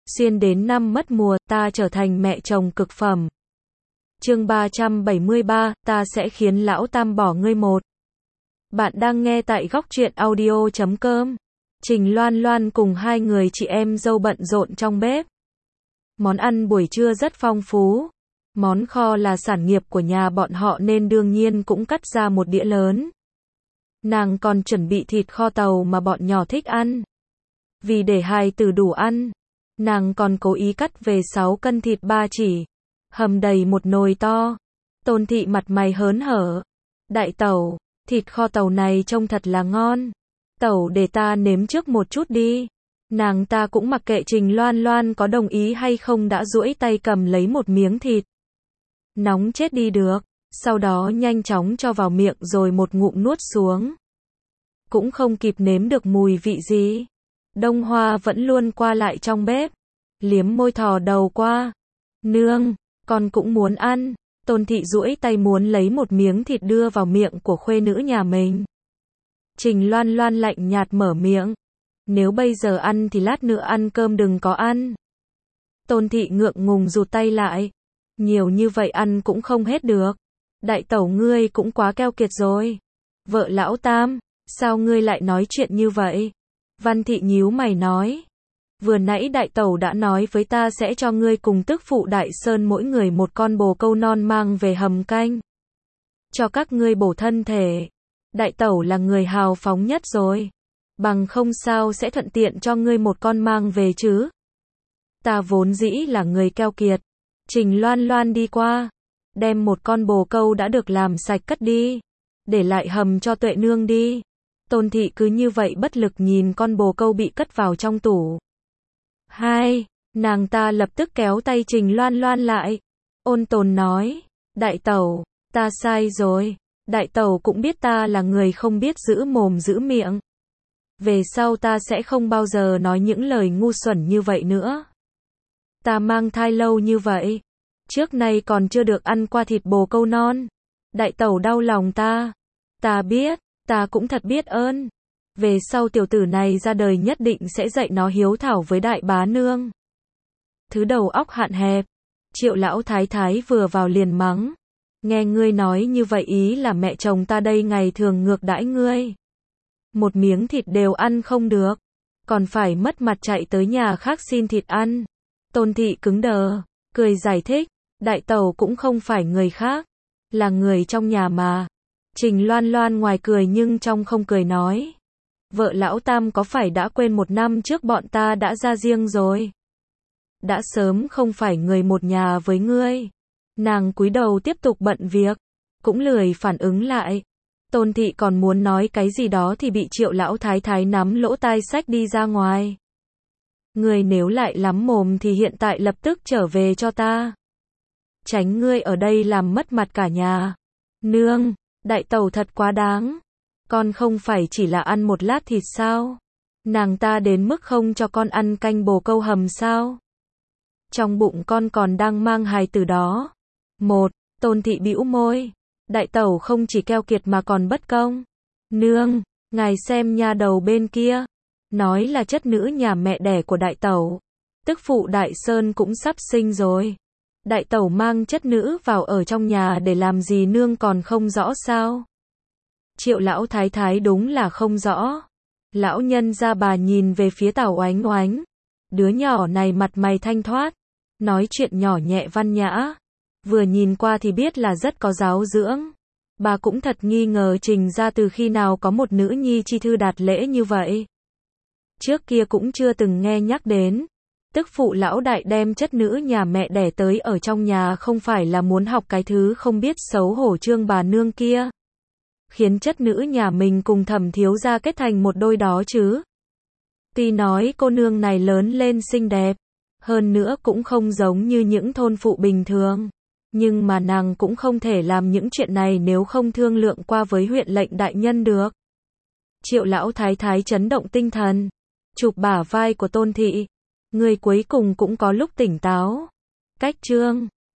xuyên đến năm mất mùa, ta trở thành mẹ chồng cực phẩm. Chương 373, ta sẽ khiến lão tam bỏ ngươi một. Bạn đang nghe tại góc truyện audio.com. Trình Loan Loan cùng hai người chị em dâu bận rộn trong bếp. Món ăn buổi trưa rất phong phú. Món kho là sản nghiệp của nhà bọn họ nên đương nhiên cũng cắt ra một đĩa lớn. Nàng còn chuẩn bị thịt kho tàu mà bọn nhỏ thích ăn. Vì để hài tử đủ ăn, nàng còn cố ý cắt về 6 cân thịt ba chỉ, hầm đầy một nồi to. Tôn Thị mặt mày hớn hở. Đại tẩu, thịt kho tàu này trông thật là ngon. Tẩu để ta nếm trước một chút đi. Nàng ta cũng mặc kệ Trình Loan Loan có đồng ý hay không, đã duỗi tay cầm lấy một miếng thịt. Nóng chết đi được. Sau đó nhanh chóng cho vào miệng rồi một ngụm nuốt xuống. Cũng không kịp nếm được mùi vị gì. Đông Hoa vẫn luôn qua lại trong bếp, liếm môi thò đầu qua. Nương, con cũng muốn ăn. Tôn Thị duỗi tay muốn lấy một miếng thịt đưa vào miệng của khuê nữ nhà mình. Trình Loan Loan lạnh nhạt mở miệng. Nếu bây giờ ăn thì lát nữa ăn cơm đừng có ăn. Tôn Thị ngượng ngùng rụt tay lại. Nhiều như vậy ăn cũng không hết được. Đại tẩu ngươi cũng quá keo kiệt rồi. Vợ lão tam, sao ngươi lại nói chuyện như vậy? Văn Thị nhíu mày nói. Vừa nãy đại tẩu đã nói với ta sẽ cho ngươi cùng tức phụ Đại Sơn mỗi người một con bồ câu non mang về hầm canh. Cho các ngươi bổ thân thể. Đại tẩu là người hào phóng nhất rồi. Bằng không sao sẽ thuận tiện cho ngươi một con mang về chứ. Ta vốn dĩ là người keo kiệt. Trình Loan Loan đi qua, đem một con bồ câu đã được làm sạch cất đi. Để lại hầm cho Tuệ nương đi. Tôn Thị cứ như vậy bất lực nhìn con bồ câu bị cất vào trong tủ. Hai, nàng ta lập tức kéo tay Trình Loan Loan lại. Ôn tồn nói, đại tẩu, ta sai rồi. Đại tẩu cũng biết ta là người không biết giữ mồm giữ miệng. Về sau ta sẽ không bao giờ nói những lời ngu xuẩn như vậy nữa. Ta mang thai lâu như vậy, trước nay còn chưa được ăn qua thịt bồ câu non. Đại tẩu đau lòng ta. Ta biết, ta cũng thật biết ơn. Về sau tiểu tử này ra đời nhất định sẽ dạy nó hiếu thảo với đại bá nương. Thứ đầu óc hạn hẹp. Triệu lão thái thái vừa vào liền mắng. Nghe ngươi nói như vậy ý là mẹ chồng ta đây ngày thường ngược đãi ngươi. Một miếng thịt đều ăn không được, còn phải mất mặt chạy tới nhà khác xin thịt ăn. Tôn Thị cứng đờ, cười giải thích. Đại tẩu cũng không phải người khác, là người trong nhà mà. Trình Loan Loan ngoài cười nhưng trong không cười nói. Vợ lão tam có phải đã quên một năm trước bọn ta đã ra riêng rồi? Đã sớm không phải người một nhà với ngươi. Nàng cúi đầu tiếp tục bận việc, cũng lười phản ứng lại. Tôn Thị còn muốn nói cái gì đó thì bị Triệu lão thái thái nắm lỗ tai xách đi ra ngoài. Ngươi nếu lại lắm mồm thì hiện tại lập tức trở về cho ta. Tránh ngươi ở đây làm mất mặt cả nhà. Nương, đại tẩu thật quá đáng. Con không phải chỉ là ăn một lát thịt sao? Nàng ta đến mức không cho con ăn canh bồ câu hầm sao? Trong bụng con còn đang mang hài tử đó. Một, Tôn Thị bĩu môi. Đại tẩu không chỉ keo kiệt mà còn bất công. Nương, ngài xem nha đầu bên kia. Nói là chất nữ nhà mẹ đẻ của đại tẩu. Tức phụ Đại Sơn cũng sắp sinh rồi. Đại tẩu mang chất nữ vào ở trong nhà để làm gì nương còn không rõ sao? Triệu lão thái thái đúng là không rõ. Lão nhân gia bà nhìn về phía Tào Oánh Oánh. Đứa nhỏ này mặt mày thanh thoát, nói chuyện nhỏ nhẹ văn nhã. Vừa nhìn qua thì biết là rất có giáo dưỡng. Bà cũng thật nghi ngờ Trình gia từ khi nào có một nữ nhi chi thư đạt lễ như vậy. Trước kia cũng chưa từng nghe nhắc đến. Tức phụ lão đại đem chất nữ nhà mẹ đẻ tới ở trong nhà không phải là muốn học cái thứ không biết xấu hổ Trương bà nương kia. Khiến chất nữ nhà mình cùng Thẩm thiếu gia kết thành một đôi đó chứ. Tuy nói cô nương này lớn lên xinh đẹp, hơn nữa cũng không giống như những thôn phụ bình thường. Nhưng mà nàng cũng không thể làm những chuyện này nếu không thương lượng qua với huyện lệnh đại nhân được. Triệu lão thái thái chấn động tinh thần, chụp bả vai của Tôn Thị. Người cuối cùng cũng có lúc tỉnh táo. Cách Trương